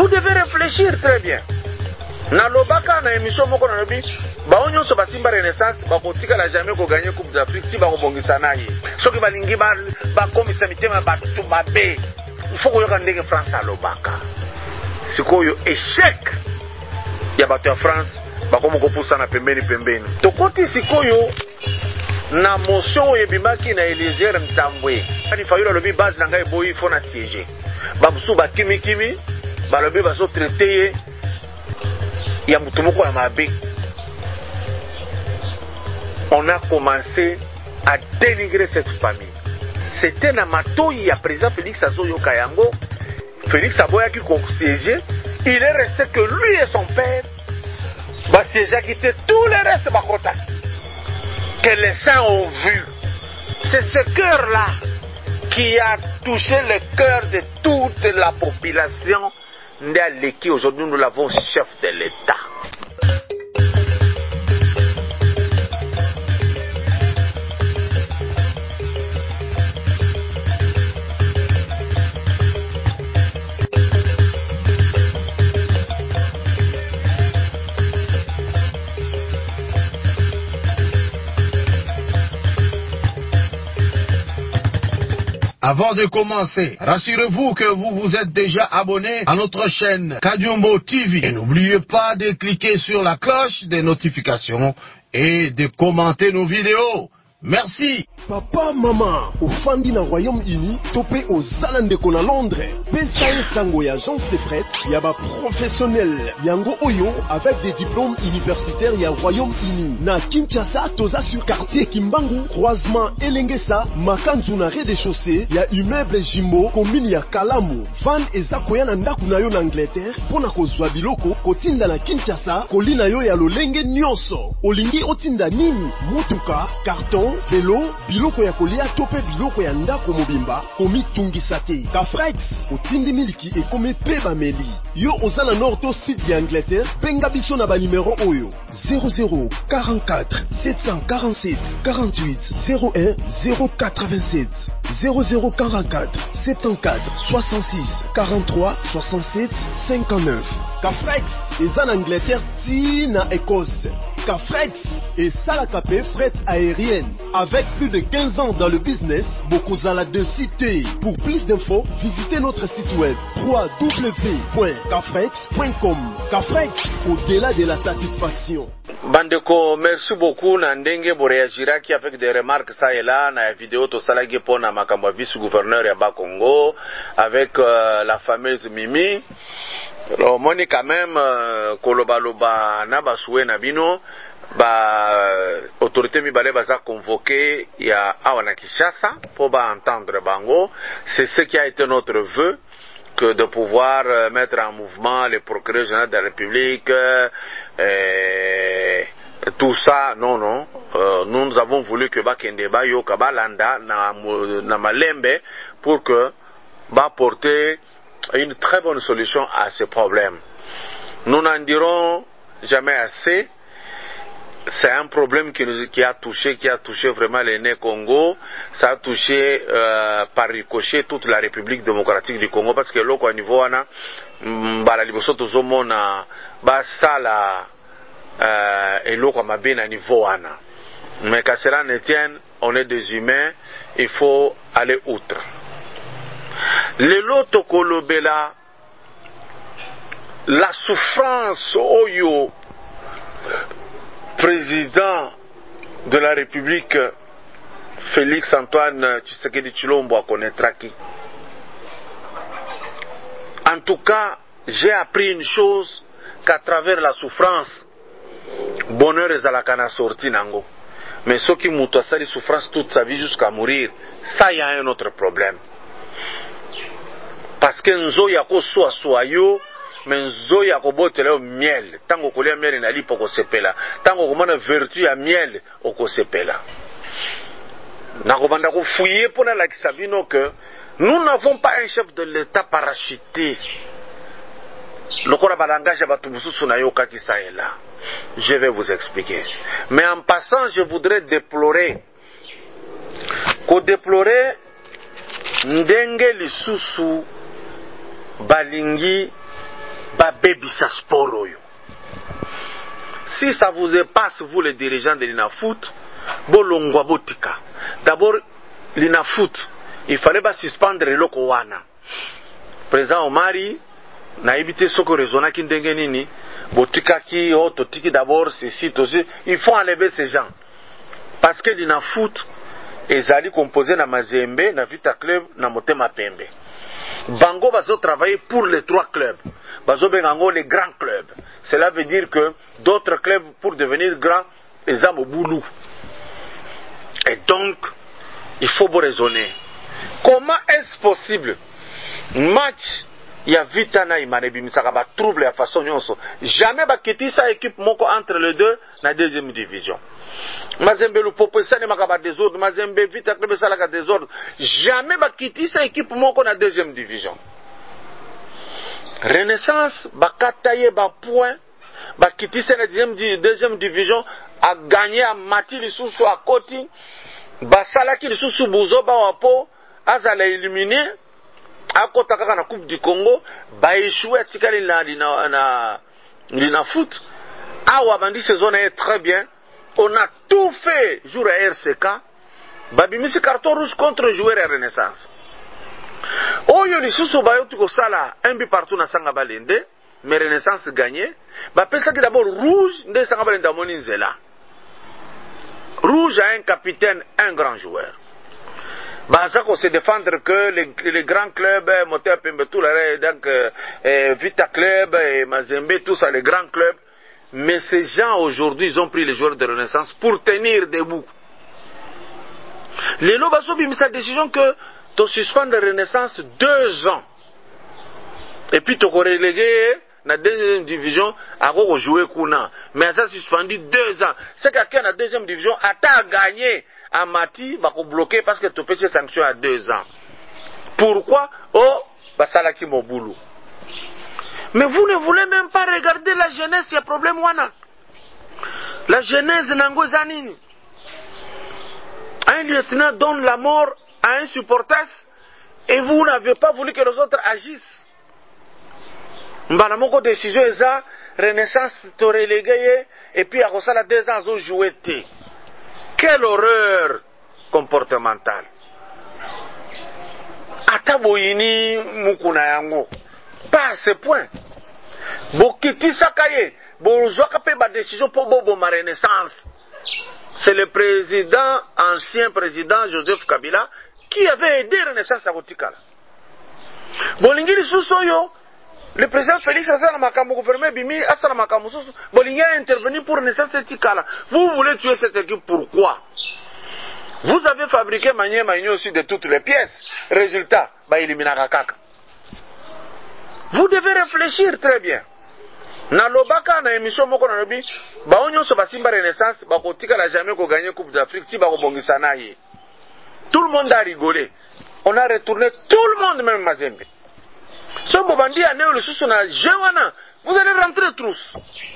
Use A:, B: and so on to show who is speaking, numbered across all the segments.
A: Vous devez réfléchir très bien. Na lobaka na émission moko na lobi ba onyo so basimba renaissance ba kotika la jamais ko gagner coupe d'Afrique ti ba ko bongisa na ye soki balingi ba komisa mitema ba tout babe il faut ko yoka ndenge France na lobaka sikoyo échec ya bato ya France ba komo ko pusa na pembeni to koti sikoyo na motion yebimaki na Eliezer Ntambwe ani fayula lobi base na ngai boyi fo na siéger ba musu ba kimi ba lobi ba so traiter ya mutumoko ya mabe. On a commencé à dénigrer cette famille. C'était na matoi ya président Félix Azoyo Kayango. Félix Aboya qui siégeait, il est resté que lui et son père va siéger qui était tous les restes bakota que les saints ont vu. C'est ce cœur-là qui a touché le cœur de toute la population. Ndaleki, aujourd'hui nous l'avons chef de l'État.
B: Avant de commencer, rassurez-vous que vous vous êtes déjà abonné à notre chaîne Kadiombo TV. Et n'oubliez pas de cliquer sur la cloche des notifications et de commenter nos vidéos. Merci.
C: Papa, maman, au Fandi na Royaume-Uni, topé aux Zalandeko na Londres. Pesae Sango y agence de fret, yaba professionnel. Yango Oyo, avec des diplômes universitaires ya Royaume-Uni. Na Kinshasa, toza sur quartier Kimbangu, croisement Elengesa, Makanzu na rez-de-chaussée, ya immeuble Jimbo, commune ya Kalamu. Van eza koya na ndaku na yo na Angleterre, pona kozwa biloko, kotinda na Kinshasa, kolina yo ya lolenge nyonso. Olingi otinda nini? Mutuka, carton, vélo, biloko ya kolia tope biloko ya ndako mobimba komi tungisa te. Kafrex otindi miliki ekomi pe bameli. Yo ozana nord to sud ya Angleterre, benga biso na ba numéro oyo 00 44 747 48 01 087 00 44 74 66 43 67 59. Kafrex eza na Angleterre ti na Écosse. Kafrex et Salakapé fret aérienne. Avec plus de 15 ans dans le business, Bokozala de cité. Pour plus d'infos, visitez notre site web www.kafrex.com. Kafrex, au-delà de la satisfaction.
A: Bandeko, merci beaucoup. Nandenge Boreagiraki avec des remarques ça et là. Na vidéo to salagi pona makambo vice-gouverneur ya Bakongo avec la fameuse Mimi. Alors, moi, quand même, kolobaloba na basoué na bino, autorité mibale baza convoqué ya awana Kinshasa pour entendre bango. C'est ce qui a été notre vœu, que de pouvoir mettre en mouvement les procureurs généraux de la République, tout ça, non. Nous avons voulu que Bakende Bayo Kabalanda na Malembe pour que porter une très bonne solution à ce problème. Nous n'en dirons jamais assez. C'est un problème qui a touché vraiment les Congo. Ça a touché par ricochet toute la République démocratique du Congo, parce que là, au niveau wana la liboso tozomona basala eloko mabe na niveau wana. Mais qu'à cela ne tienne, on est des humains, il faut aller outre. Lelo tokolobela la souffrance oyo président de la République Félix Antoine Tshisekedi Tshilombo connaîtra qui. En tout cas, j'ai appris une chose, qu'à travers la souffrance, bonheur ezalaka na sorti nango. Mais ceux qui mutu asali souffrance toute sa vie jusqu'à mourir, ça y a un autre problème. Parce que nzo ya ko soa yo, mais nzo ya ko botela yo miel. Tango kolia miel na lipo ko sepela. Tango komana vertu ya miel oko sepela. Na ko banda ko fouiller pour la kisabino que nous n'avons pas un chef de l'État parachuté. Lokora balangage batu mususu na yo kaki sa est là. Je vais vous expliquer. Mais en passant, je voudrais déplorer ndenge lisusu balingi babebisa sport oyo. Si ça vous dépasse, vous les dirigeants de l'INAFOOT, bolongwa botika. D'abord, l'INAFOOT, il fallait pas suspendre le wana. Président Omari, na évité ce que raisonna qui ndengenini, botika ki, totiki d'abord, ceci, aussi. Il faut enlever ces gens. Parce que l'INAFOOT, ils allaient composer na Mazembe, na Vita Club, na Motema Pembe. Bango bazo travailler pour les 3 clubs. Bazo bengango les grands clubs. Cela veut dire que d'autres clubs, pour devenir grands, ils ont au boulot. Et donc, il faut raisonner. Comment est-ce possible? Match, il y a Vitana et Manebi Misaka, ba trouble à façon nyonso. Jamais ba kiti sa équipe moko entre les deux, na deuxième division. Mazembe Lupopo ça ne makaba désordre, Mazembe Vita Club ça la désordre. Jamais ba kiti sa équipe moko na deuxième division. Renaissance ba kataye ba point, ba kiti sa na deuxième division a gagné à Mati lisusu à Koti, ba salaki lisusu buzo ba wapo azala éliminé à kota kaka na Coupe du Congo, ba échoué tikali na foot. Awa bandi saison est très bien. On a tout fait jour à RCK. Babimisi carton rouge contre joueur à Renaissance. Oyo lisusu bayo tuko sala un but partout na Sanga Balende, mais Renaissance gagné. Ba pesa ki d'abord rouge nde Sanga Balende amoni nzela. Rouge a un capitaine, un grand joueur. Bah ça qu'on se défendre que les grands clubs, Moteur Pembe tout là, donc Vita Club et Mazembe tout ça les grands clubs. Mais ces gens aujourd'hui, ils ont pris les joueurs de Renaissance pour tenir debout. Les Lobasso ont mis sa décision que tu suspends de Renaissance 2 ans. Et puis tu as relégué dans la deuxième division à jouer Kuna. Mais ça a suspendu 2 ans. C'est quelqu'un dans la deuxième division a gagné à Mati, va bloquer parce que tu peux ces sanctions à 2 ans. Pourquoi? Oh, Basalaki Moboulou. Mais vous ne voulez même pas regarder la jeunesse, il y a problème wana. La jeunesse nango zanini. Un lieutenant donne la mort à un supporter et vous n'avez pas voulu que les autres agissent. Mbanamoko décision eza Renaissance te relégué et puis à ça la 2 ans ont joué. Quelle horreur comportementale. Ataboyini mukuna yango. Pas à ce point. Bokiti Sakaye, Bozwakape ba décision pour Bobo ma Renaissance. C'est le président, ancien président Joseph Kabila, qui avait aidé Renaissance à Gotikala. Bolingiri Sousoyo, le président Félix Assana Makamu gouvernement Bimi Assana Makamu Souso, Bolingi a intervenu pour Renaissance à Tikala. Vous voulez tuer cette équipe, pourquoi? Vous avez fabriqué Magné aussi de toutes les pièces. Résultat, bah éliminer Kaka. Vous devez réfléchir très bien. Na lobaka na émission moko na lobi, ba onyo so basimba Renaissance, ba kotika la jamais ko gagner Coupe d'Afrique, ti ba ko bongisa na yi. Tout le monde a rigolé. On a retourné tout le monde même Mazembe. So bobandi ane le susu na jewana, vous allez rentrer tous.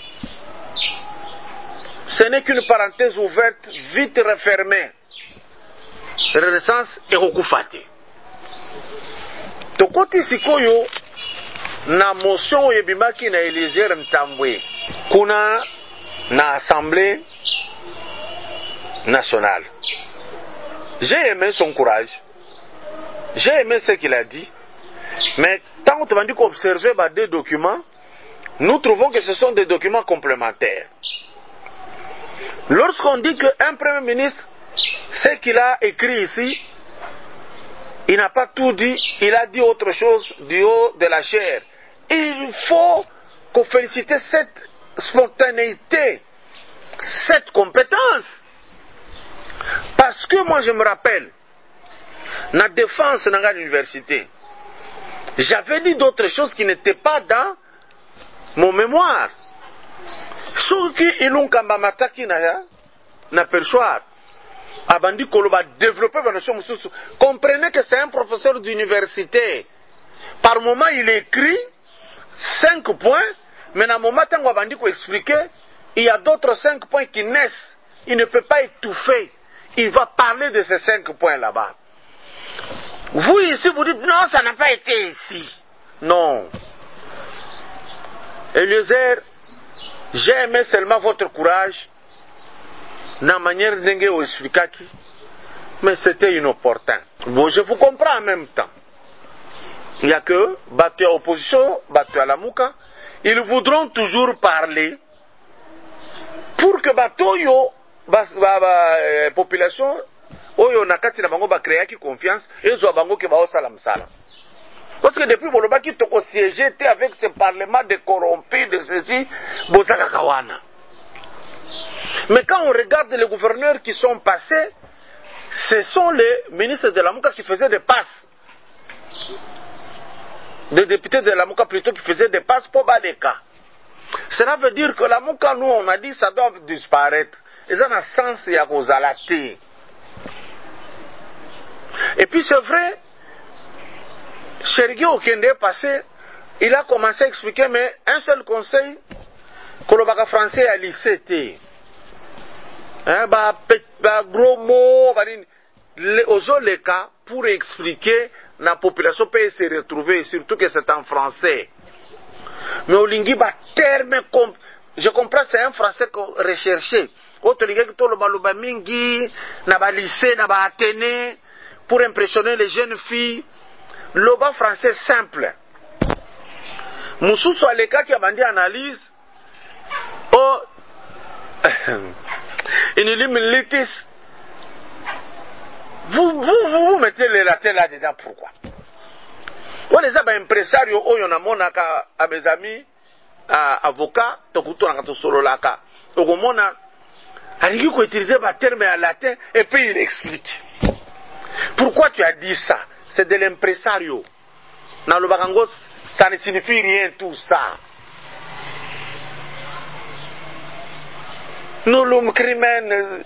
A: Ce n'est qu'une parenthèse ouverte, vite refermée. Renaissance et Rokufati. Tokoti sikoyo na motion yebimaki na Eliezer Ntambwe kuna na Assemblée nationale. J'ai aimé son courage. J'ai aimé ce qu'il a dit. Mais tant qu'on dit qu'observer 2 documents, nous trouvons que ce sont des documents complémentaires. Lorsqu'on dit qu'un premier ministre, ce qu'il a écrit ici, il n'a pas tout dit, il a dit autre chose du haut de la chair. Il faut qu'on félicite cette spontanéité, cette compétence. Parce que moi je me rappelle, la défense dans l'université, j'avais dit d'autres choses qui n'étaient pas dans mon mémoire. Ceux qui l'ont mataki na perchoir, abandi koloba développer la notion, comprenez que c'est un professeur d'université. Par moment il écrit 5 points, mais dans le moment où abandi ko expliquer, il y a d'autres 5 points qui naissent. Il ne peut pas étouffer. Il va parler de ces 5 points là-bas. Vous ici, vous dites non, ça n'a pas été ici. Non. Eliezer, j'ai aimé seulement votre courage, na manière d'engue au expliquaki, mais c'était inopportun. Bon, je vous comprends en même temps. Il n'y a que battu à opposition, battu à la Mouka, ils voudront toujours parler pour que batoyo, population, oyo nakati na bango ba créer qui confiance, et zo bango ke ba osala msala. Parce que depuis Bolobaki toko siégé avec ce parlement de corrompus, de ceci, bozaka kawana. Mais quand on regarde les gouverneurs qui sont passés, ce sont les ministres de la Mouka qui faisaient des passes. Des députés de la Mouka plutôt qui faisaient des passes pour Badeka. Cela veut dire que la Mouka, nous, on a dit ça doit disparaître. Et ça n'a sens, il y a cause à la thé. Et puis c'est vrai, Chergui Okende est passé, il a commencé à expliquer, mais un seul conseil, que le bac français a lycée. Gros mots, aux les cas, pour expliquer, la population peut se retrouver, surtout que c'est en français. Mais au lingui, terme, je comprends, c'est un français recherché. Autre lingui, qui le baluba mingi, na lycée, na Athénée, pour impressionner les jeunes filles. Loba français simple. Moussou soit les cas qui a bandé analyse. Oh, inimilitis. Vous mettez les latins là-dedans, pourquoi? Moi, les impresario, oh, y'en a mon à mes amis, avocats, tokuto na kato solo laka. Ogomona, aligi ko utiliser le terme en latin, et puis il explique. Pourquoi tu as dit ça? C'est de l'impresario. Dans le Bagangos, ça ne signifie rien tout ça. Nous l'homme crimen,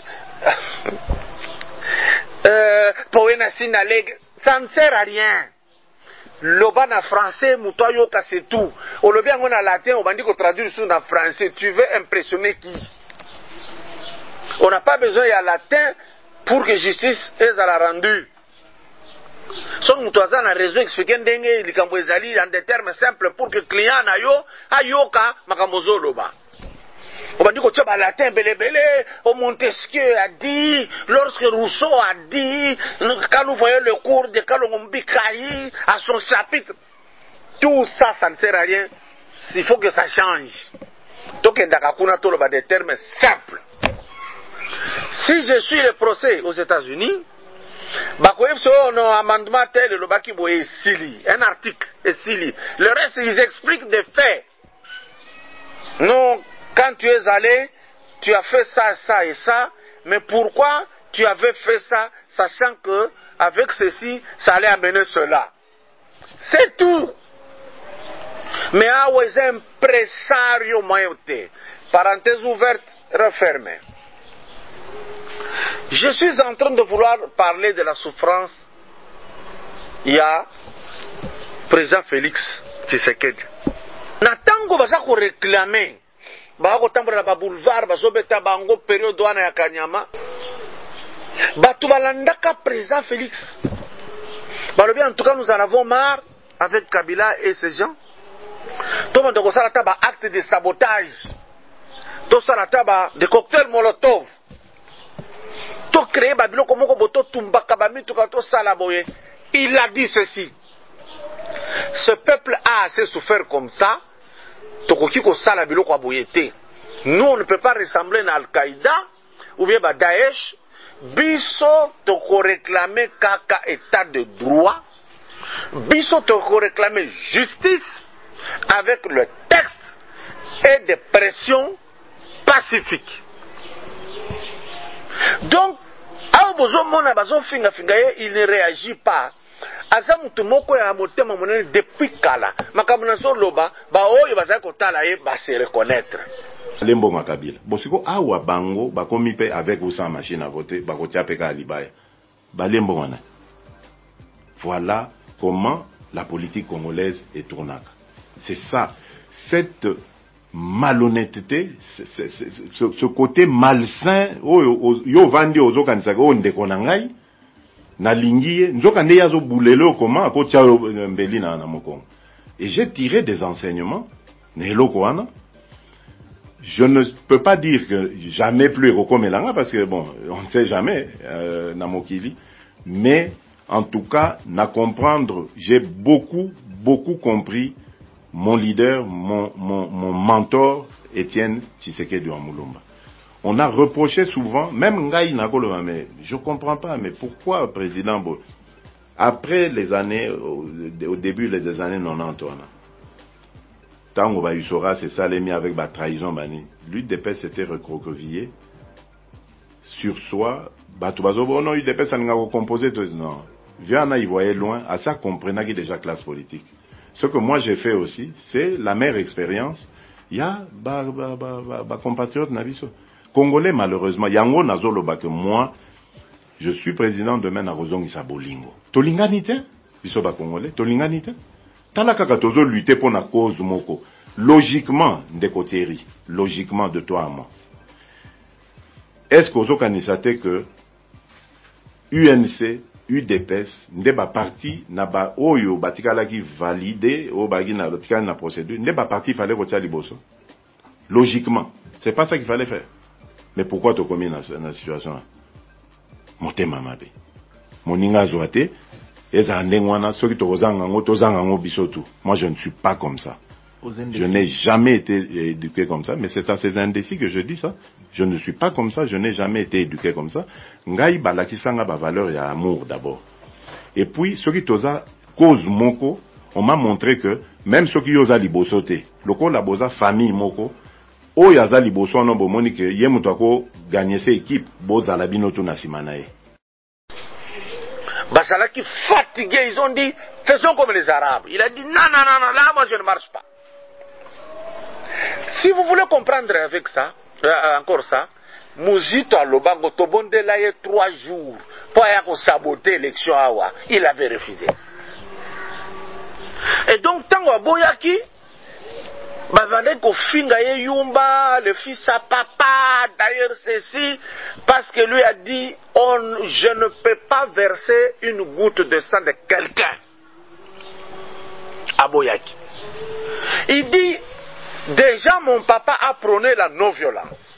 A: ça ne sert à rien. Loba na français, moutoyo c'est tout. Au lobi on a latin, on va dire qu'on traduit sur en français. Tu veux impressionner qui? On n'a pas besoin de latin pour que justice est à la rendue. Son moutoisa na réseau expliquer ndenge likambo ezali en des termes simples pour que client na yo ayoka makambozo loba. On va dire que tu as latin belé, Montesquieu a dit, lorsque Rousseau a dit, quand nous voyons le cours de Kalongombikaï à son chapitre, tout ça, ça ne sert à rien. Il faut que ça change. Donc, il y a des termes simples. Si je suis le procès aux États-Unis, un article est sili. Le reste, ils expliquent des faits. Non, quand tu es allé, tu as fait ça, ça et ça, mais pourquoi tu avais fait ça, sachant que avec ceci, ça allait amener cela. C'est tout. Mais à les impresario mayoté. Parenthèse ouverte, refermée. Je suis en train de vouloir parler de la souffrance. Il y a président Félix Tshisekedi. Natango bazako réclamer. Bako tambola ba boulevard bazobeta bango période wana ya Kanyama. Batu balandaka président Félix. Balobi en tout cas nous en avons marre avec Kabila et ces gens. Tout le monde ko sala taba acte de sabotage. Tout sala taba de cocktail Molotov. Tout créer babilo comme boto tumbaka ba mitu ka to sala boye. Il a dit ceci. Ce peuple a assez souffert comme ça. Nous, on ne peut pas ressembler à Al-Qaïda ou bien à Daesh. Biso toko réclamer kaka état de droit. Biso toko réclamer justice avec le texte et des pressions pacifiques. Donc, il ne réagit pas. Aza mutu moko ya motema monene depuis kala makamuna so loba ba oyo baza kotala ye ba se reconnaître
D: lembo makabila bosiko awa bango bakomi pe avec ou sans machine à voter bakotia peka libaya ba lembo wana. Voilà comment la politique congolaise est tournaka. C'est ça, cette malhonnêteté, ce côté malsain yo vandi ozokanisaka o ndeko na ngai na lingiye nzoka nde yazo bulelo comment akotia mbeli na mokongo. Et j'ai tiré des enseignements Je ne peux pas dire que jamais plus Rokomelanga, parce que bon, on ne sait jamais, Namokili, mais en tout cas, na comprendre, j'ai beaucoup compris mon leader, mon mentor, Étienne Tshisekedi Amulumba. On a reproché souvent, même Ngaï Nakoloma, mais je comprends pas, mais pourquoi président Bo, après les années, au début des années 90, Tango Bayusora s'est salémi avec la trahison bani. L'UDPS s'était recroquevillé sur soi. Batubazobo, non, l'UDPS ça n'a pas composé. Non. Viana, il voyait loin. À ça, comprenait qu'il y a déjà classe politique. Ce que moi j'ai fait aussi, c'est la meilleure expérience. Il y a, compatriotes Naviso. Congolais, malheureusement, Yango Nazoloba que moi, je suis président demain na Rozongi Sabolingo. Tolinganite? Biso ba Congolais? Tolinganite? Talakaka tozo lutter pour la cause moko. Logiquement, Ndekoteri, logiquement de toi à moi. Est-ce qu'ozo kanisate que UNC, UDPS, ndeba parti na ba oyo batikala ki validé o bagi na batikala na procédure, ndeba parti fallait retia liboso. Logiquement, c'est pas ça qu'il fallait faire. Mais pourquoi tu commis dans cette situation là? Motema mabe. Moninga zoate. Moi, je ne suis pas comme ça. Je n'ai jamais été éduqué comme ça, mais c'est à ces indécis que je dis ça. Je ne suis pas comme ça, je n'ai jamais été éduqué comme ça. Ngai balakisanga ba valeur et amour d'abord. Et puis, ceux qui toza cause moko, on m'a montré que même ceux qui yosa libosote, loko la boza famille moko, o yaza liboso no bomoni que yemutako gagner ses équipes, boza la binoto na simanae.
A: Basala qui fatigué, ils ont dit faisons comme les Arabes. Il a dit non, là moi je ne marche pas. Si vous voulez comprendre avec ça, encore ça, Mouzito Alobango Tobonde là il y a 3 jours pour aller saboter l'élection Awa. Il avait refusé. Et donc Tango Aboyaki, Bavane Kofinga Yumba, le fils à papa, d'ailleurs ceci, parce que lui a dit je ne peux pas verser une goutte de sang de quelqu'un. Aboyaki. Il dit déjà mon papa a prôné la non-violence.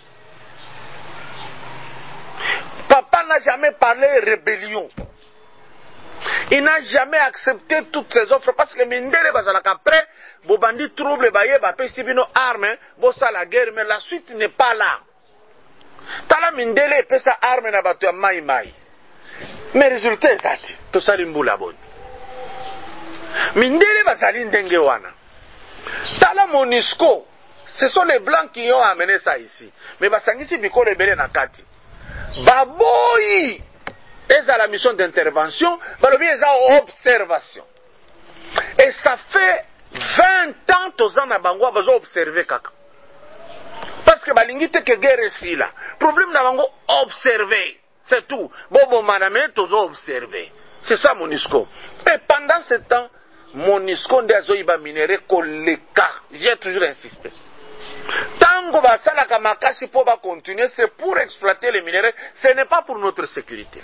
A: Papa n'a jamais parlé rébellion. Il n'a jamais accepté toutes ces offres parce que Mindele bazalaka après bobandi trouble baye ba pestibino arme bossa la guerre mais la suite n'est pas là. Tala Mindele pesa arme na batu ya mai mai. Mais résultat ezati to salimbula bon. Mindele bazali ndenge wana. Tala Monisco, ce sont les blancs qui ont amené ça ici. Mais basangisi biko rebelle na kati. Baboyi est à la mission d'intervention, mais bien à observation. Et ça fait 20 ans que na bango bazo observer kaka. Parce que balingite que guerre est là. Problème na bango observer, c'est tout. Bobo maname tozo observer. C'est ça Monisco. Et pendant ce temps, Monisco ndezo iba minéré koleka. J'ai toujours insisté. Tango basala kamakasi po ba continuer, c'est pour exploiter les minéraux, ce n'est pas pour notre sécurité.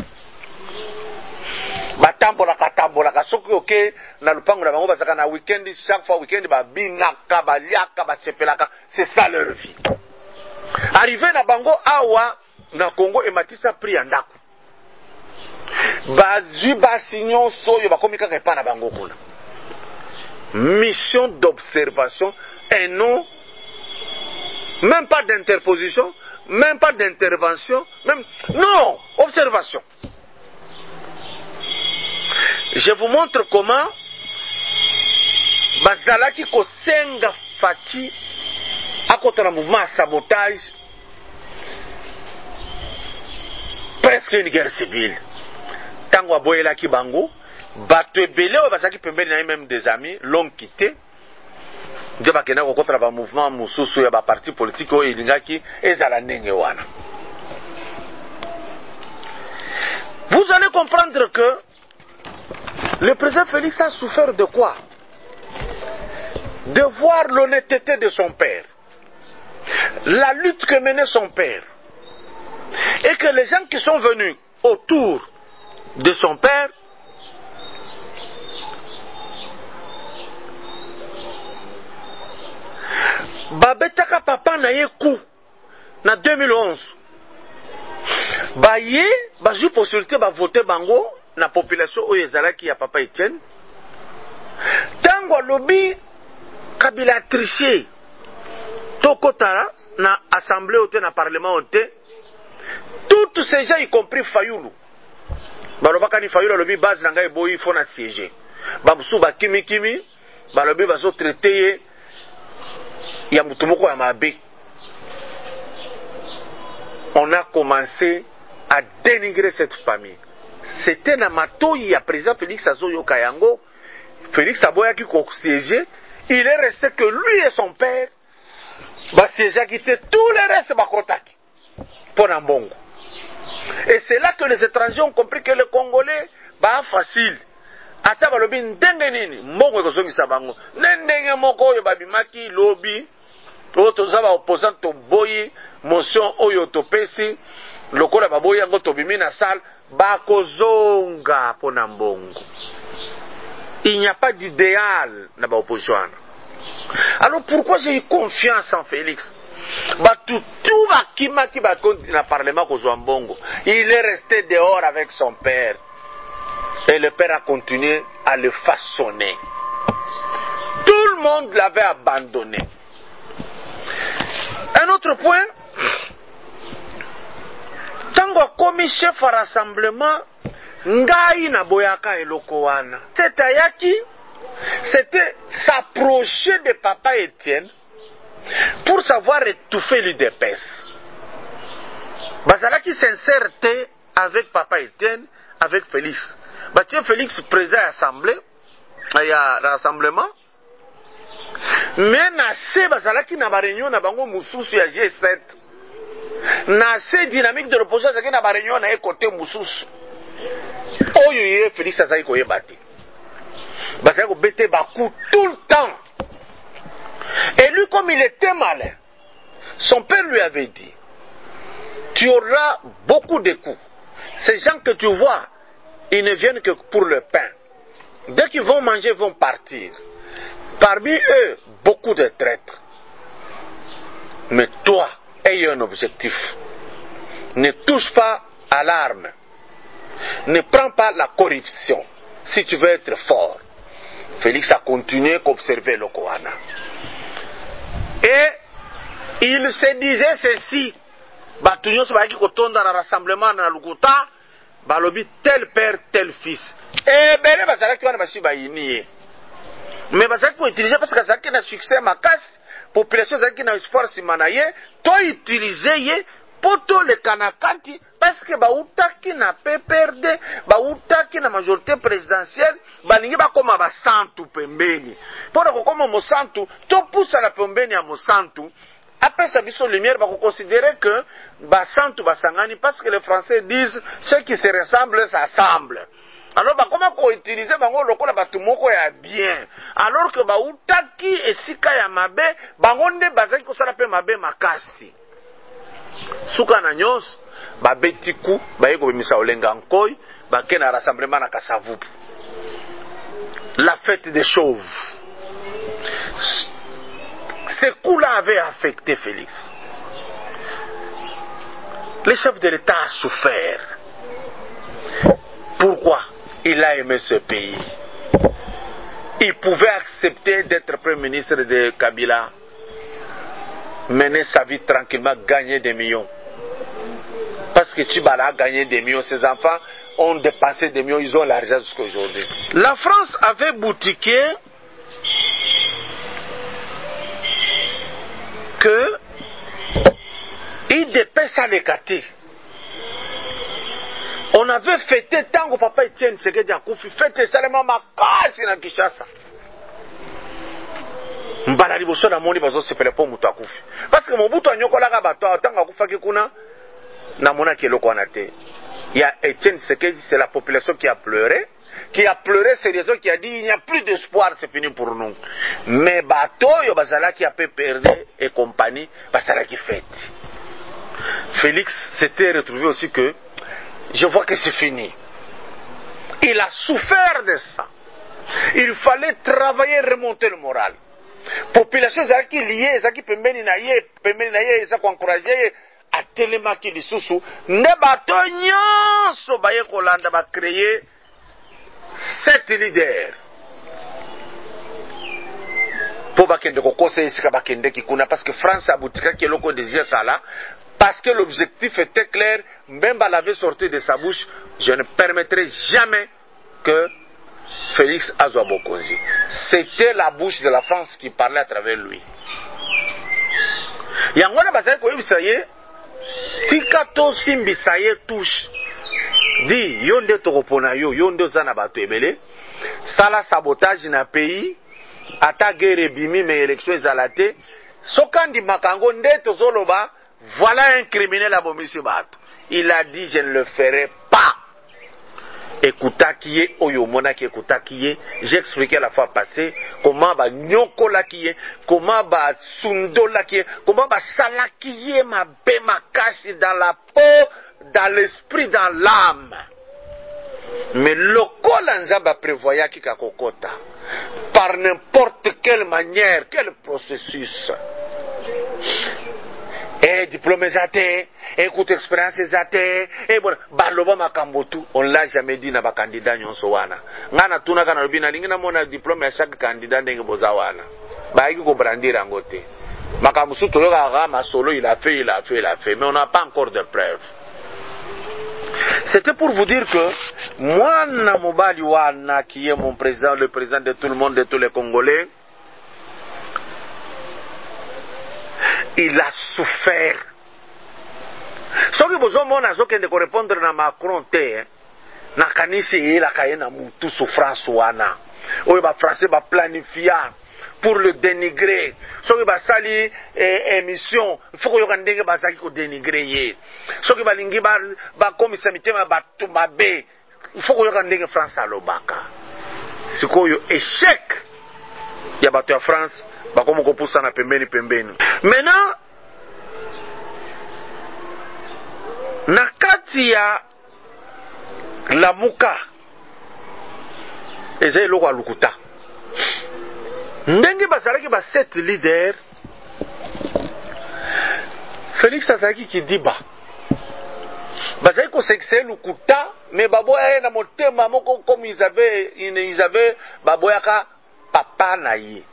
A: Batambola katambola soki oke na lupango na bango basaka na weekend, chaque fois weekend ba binaka baliaka basepelaka, c'est ça leur vie. Arrivé na bango awa na Congo et Matissa pris en ndako. Bazui basignon soyo bakomi kaka epa na bango kuna. Mission d'observation et non même pas d'interposition, même pas d'intervention, même non, observation. Je vous montre comment bazalaki kosenga fati akota na mouvement sabotage, presque une guerre civile. Tango aboyelaki bango, bato ebele oyo bazalaki pembeni na même des amis l'ont quitté. Vous allez comprendre que le président Félix a souffert de quoi? De voir l'honnêteté de son père, la lutte que menait son père, et que les gens qui sont venus autour de son père babetaka papa na ye coup na 2011 baye bazwi possibilité bavote bango na population oyo ezalaki ya papa Etienne. Tango alobi Kabila triché tokotara na assemblée ote na parlement ote, tous ces gens y compris Fayoulou balobaka ni Fayoulou alobi base na ngai boyi fo na siéger bamusu bakimi kimi balobi bazo traiter ye ya mutu moko ya mabe. On a commencé à dénigrer cette famille. C'était na matoi ya président Félix Azoyo Kayango. Félix Aboya qui siégeait, il est resté que lui et son père va siéger qui était tous les restes bakotaki pour Nambongo. Et c'est là que les étrangers ont compris que les Congolais ba facile. Ata balobi ndenge nini mbongo ekozongisa bango ndenge moko oyo babimaki lobi to tozaba opposant to boyi motion oyo topesi lokola baboyi yango tobimi na salle bakozonga pona mbongo. Il n'y a pas d'idéal na ba opposition. Alors pourquoi j'ai eu confiance en Félix? Tout bakima ki ba na parlement kozwa mbongo. Il est resté dehors avec son père. Et le père a continué à le façonner. Tout le monde l'avait abandonné. Un autre point, tango komi chef à rassemblement, ngai na boyaka eloko wana. C'était s'approcher de papa Etienne pour savoir étouffer l'UDPS. Bazalaki sincérité avec papa Etienne, avec Félix. Mathieu Félix président à l'assemblée, il y a rassemblement. Mais nase bazalaki na ba réunion na bango mususu ya G7. Nase dynamique de l'opposition zaki na ba réunion na côté mususu. Oyo ye Félix azaki ko yebati. Bazaki ko bete baku tout le temps. Et lui comme il était malin, son père lui avait dit, tu auras beaucoup de coups. Ces gens que tu vois, ils ne viennent que pour le pain. Dès qu'ils vont manger, ils vont partir. Parmi eux, beaucoup de traîtres. Mais toi, ayez un objectif. Ne touche pas à l'arme. Ne prends pas la corruption. Si tu veux être fort. Félix a continué d'observer le Koana. Et il se disait ceci. Batunyo se baki kotonda na rassemblement na Lukuta. Balobi tel père, tel fils. Et bene bazalaki wana bashi bayiniye. Mais bazalaki ko utiliser parce que bazalaki na succès makasi. Population bazalaki na espoir simana ye. To utiliser ye poto le kanakati parce que bautaki na PPRD, bautaki na majorité présidentielle, balingi bakoma basantu pembeni. Pour kokoma mosantu, to poussa na pembeni ya mosantu. Après ça, biso lumière, va considérer que basantu basangani parce que les Français disent ceux qui se ressemblent s'assemblent. Alors comment qu'on utilise bango lokola batu moko ya bien. Alors que bautaki esika ya mabe, bango nde bazaki kosala pe mabe makasi. Suka na nyos, babetiku, baye ko bimisa olenga nkoi, bake na rassemblement na Kasavubu. La fête des chauves. Ces coups-là avaient affecté Félix. Le chef de l'État a souffert. Pourquoi? Il a aimé ce pays. Il pouvait accepter d'être Premier ministre de Kabila, mener sa vie tranquillement, gagner des millions. Parce que Tchibala a gagné des millions, ses enfants ont dépensé des millions, ils ont l'argent jusqu'à aujourd'hui. La France avait boutiqué que il dépasse à l'écarter. On avait fêté tant que papa Etienne Tshisekedi akufi, fêté seulement makasi na Kinshasa. Mbala liboso na moni bazo sepele po mutu akufi. Parce que Mobutu anyokolaka bato tant akufaki kuna na mona keloko wana te. Il y a Etienne Tshisekedi, c'est la population qui a pleuré. Qui a pleuré, c'est les autres qui a dit il n'y a plus d'espoir, c'est fini pour nous. Mais bateau, yo bazala qui a peu perdu et compagnie, bazala qui fait. Félix s'était retrouvé aussi que je vois que c'est fini. Il a souffert de ça. Il fallait travailler, remonter le moral. population ezalaki lié ezalaki pembeni na ye eza koencourage ye atelemaki lisusu nde bato nyonso baye kolanda bacreye 7 leaders po bakende kokosa esika bakendeki kuna parce que France abutikaki eloko désir kala parce que l'objectif était clair. Mbemba l'avait sorti de sa bouche, je ne permettrai jamais que Félix Antoine Bokonzi. C'était la bouche de la France qui parlait à travers lui. Yangona bazali koyebisa ye tika to simbisa ye touche di yo nde tokopona yo nde oza na bato ebele sala sabotage na pays ata guerre bimi me élection ezala te sokandi makango nde tozoloba voilà un criminel abomisi bato. Il a dit je ne le ferai pas. Écoutaki oyo monaki écoutaki. J'ai expliqué la fois passée comment ba nyoko laki, comment ba sundo laki, comment ba salaki ma be makashi dans la peau, dans l'esprit, dans l'âme. Mais lokola nzamba prévoya ki kakokota par n'importe quelle manière, quel processus. Et diplôme ezate, écoute expérience ezate, et bon, baloba makambotu, on l'a jamais dit na ba candidat nyonso wana. Ngana tuna kana lobina lingina mona diplôme ya chaque candidat ndenge boza wana. Ba yiki ko brandir angote. Makamusu toloka rama solo il a fait, mais on n'a pas encore de preuves. C'était pour vous dire que moi na mobali wana qui est mon président, le président de tout le monde, de tous les Congolais, il a souffert. Ce que vous avez de répondre à Macron, na kanisi il a kaye na mutu souffrance wana. Oyo ba français ba planifier pour le dénigrer. Ce que ba sali émission, il faut que yo kandenge ba saki ko dénigrer ye. Ce que ba lingi ba komisa mitema ba tumbabe, il faut que yo kandenge France alobaka. Sikoyo échec ya bato ya France. Bakomo kopusa na pembeni. Maintenant, na kati ya Lamuka eza eloko alukuta ndenge bazalaki ba 7 leaders. Félix azalaki kidiba bazali kosekise lukuta mais baboya na motema moko comme ils avaient baboyaka papa na ye.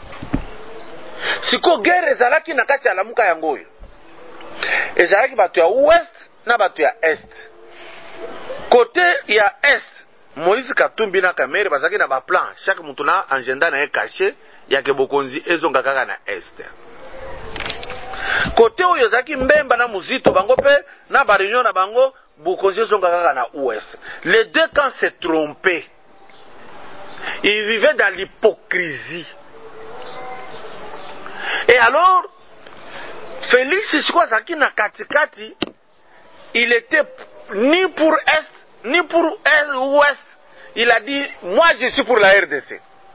A: Siko guerre ezalaki na kati ya Lamuka yango oyo ezalaki bato ya ouest na bato ya est. Côté ya est Moïse Katumbi na Kamere bazalaki na ba plan chaque mutu na agenda na ye caché ya ke Bokonzi ezonga kaka na est. Côté oyo ezalaki Mbemba na Muzito bango pe na ba réunion na bango Bokonzi ezonga kaka na ouest. Les deux camps se trompaient. Ils vivaient dans l'hypocrisie. Et alors, Félix Tshisekedi na katikati, il était ni pour Est, ni pour Ouest. Il a dit, moi je suis pour la RDC.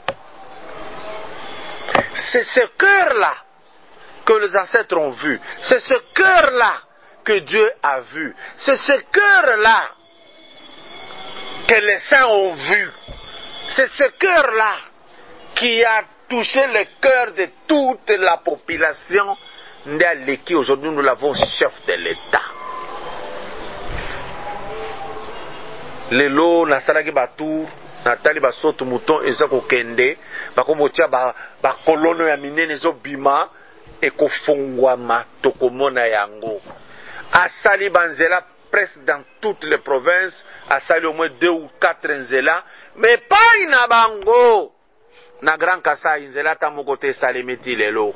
A: C'est ce cœur-là que les ancêtres ont vu. C'est ce cœur-là que Dieu a vu. C'est ce cœur-là que les saints ont vu. C'est ce cœur-là qui a touché le cœur de toute la population d'Aleki. Aujourd'hui, nous l'avons chef de l'État. Lelo, nasalaki batour, natali basoto mouton, ezako kende, bakomotia ba kolono ya minene zo bima, eko fongwama tokomona yango. Asali banzela presque dans toutes les provinces, asali au moins 2 ou 4 nzela, mais pas ina bango. Na Grand Kasai nzela ta mokote salimeti lelo.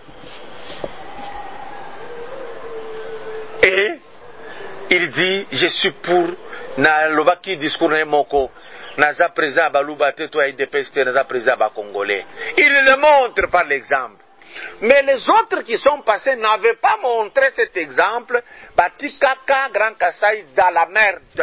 A: Et il dit je suis pour na lobaki discours na moko naza président baluba te to IDPS naza président ba congolais. Il le montre par l'exemple. Mais les autres qui sont passés n'avaient pas montré cet exemple. Bati kaka Grand Kasai dans la merde.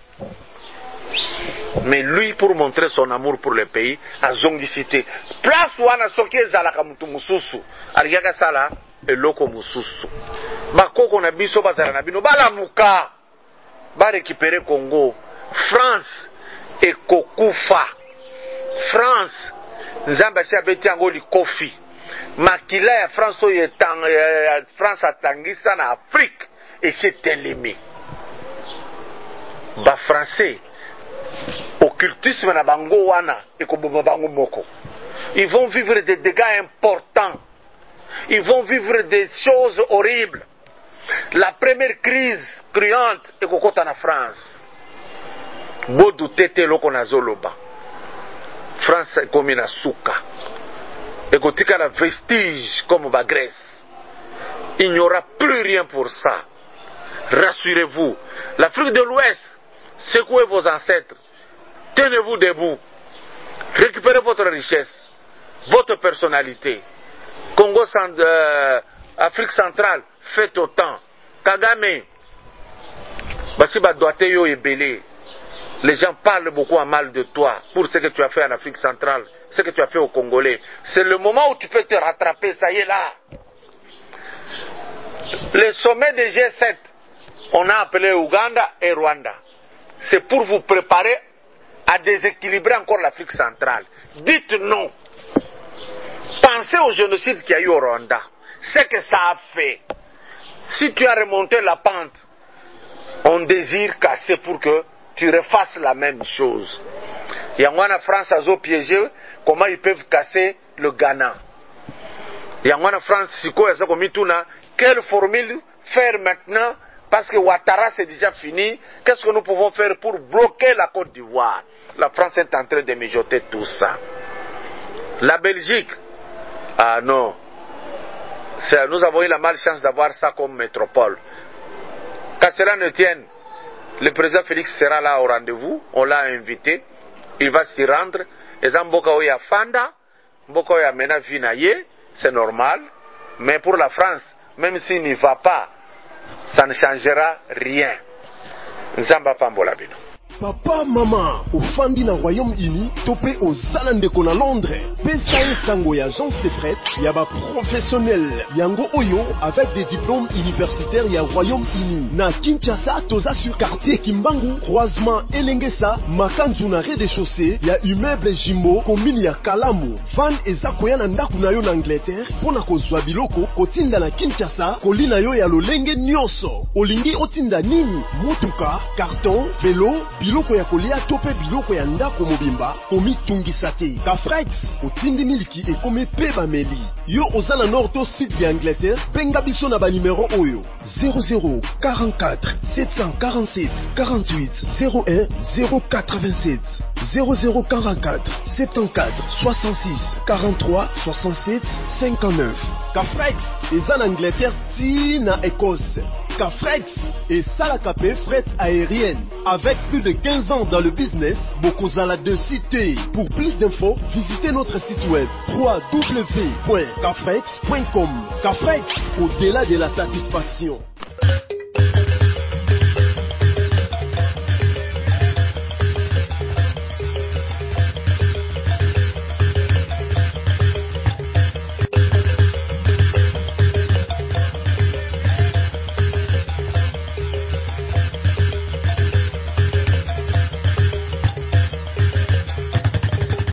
A: Mais lui, pour montrer son amour pour le pays, a zongi cité. Place wana soki ezalaka mutu mususu. Aligaka sala eloko mususu. Bakoko na biso bazala na bino balamuka. Ba récupérer Congo. France ekokufa. France nzamba si abeti yango likofi. makila ya France oyo France atangisa na Afrique et c'est ennemi ba français occultisme na bango wana ekoboma bango moko. Ils vont vivre des dégâts importants. Ils vont vivre des choses horribles. La première crise cruante ekokota na France. Bodu tete loko na zoloba. France ekomi na suka. Ekotika la vestige comme ba Grèce. Il n'y aura plus rien pour ça. Rassurez-vous. L'Afrique de l'Ouest, secouez vos ancêtres. Tenez-vous debout. Récupérez votre richesse, votre personnalité. Congo, Afrique centrale, faites autant. Kagame, Basiba Douateyo est belé. Les gens parlent beaucoup en mal de toi pour ce que tu as fait en Afrique centrale, ce que tu as fait aux Congolais. C'est le moment où tu peux te rattraper, ça y est là. Le sommet des G7, on a appelé Ouganda et Rwanda. C'est pour vous préparer à déséquilibrer encore l'Afrique centrale. Dites non. Pensez au génocide qu'il y a eu au Rwanda. Ce que ça a fait. Si tu as remonté la pente, on désire casser pour que tu refasses la même chose. Yangwana France a piégé, comment ils peuvent casser le Ghana. Yangwana France, Siko, quelle formule faire maintenant? Parce que Ouattara c'est déjà fini. Qu'est-ce que nous pouvons faire pour bloquer la Côte d'Ivoire? La France est en train de mijoter tout ça. La Belgique, ah non. Nous avons eu la malchance d'avoir ça comme métropole. Qu'à cela ne tienne, le président Félix sera là au rendez-vous. On l'a invité. Il va s'y rendre. Et Zamboka Oya Fanda, Mboka Oya Mena Vinaye, c'est normal. Mais pour la France, même s'il n'y va pas, ça ne changera rien. Nzamba Pambola Bino.
C: Papa, maman, au Fandi na Royaume-Uni, topé aux Alandeko na Londres. PSAE Sango et agence de fret, yaba professionnel. Yango Oyo, avec des diplômes universitaires ya Royaume-Uni. Na Kinshasa, toza sur quartier Kimbangu, croisement Elengesa, Makanzu na rez-de-chaussée, ya immeuble Jimbo, commune ya Kalamu. Van ezakoya na ndaku na yo na Angleterre, pona kozwa biloko, kotinda na Kinshasa, kolina yo ya lolenge nyonso. Olingi otinda nini? Mutuka, carton, vélo, biloko ya kolia tope biloko ya ndako mobimba komi tungisa te. Kafrex otindi miliki ekomi pe bameli. Yo oza na nord to sud ya Angleterre, benga biso na ba numéro oyo 0044 747 48 01 087 0044 74 66 43 67 59. Kafrex eza na Angleterre ti na Écosse. Kafrex et Salakape fret aérienne. Avec plus de 15 ans dans le business, Bokozala de cité. Pour plus d'infos, visitez notre site web www.kafrex.com. Kafrex, au-delà de la satisfaction.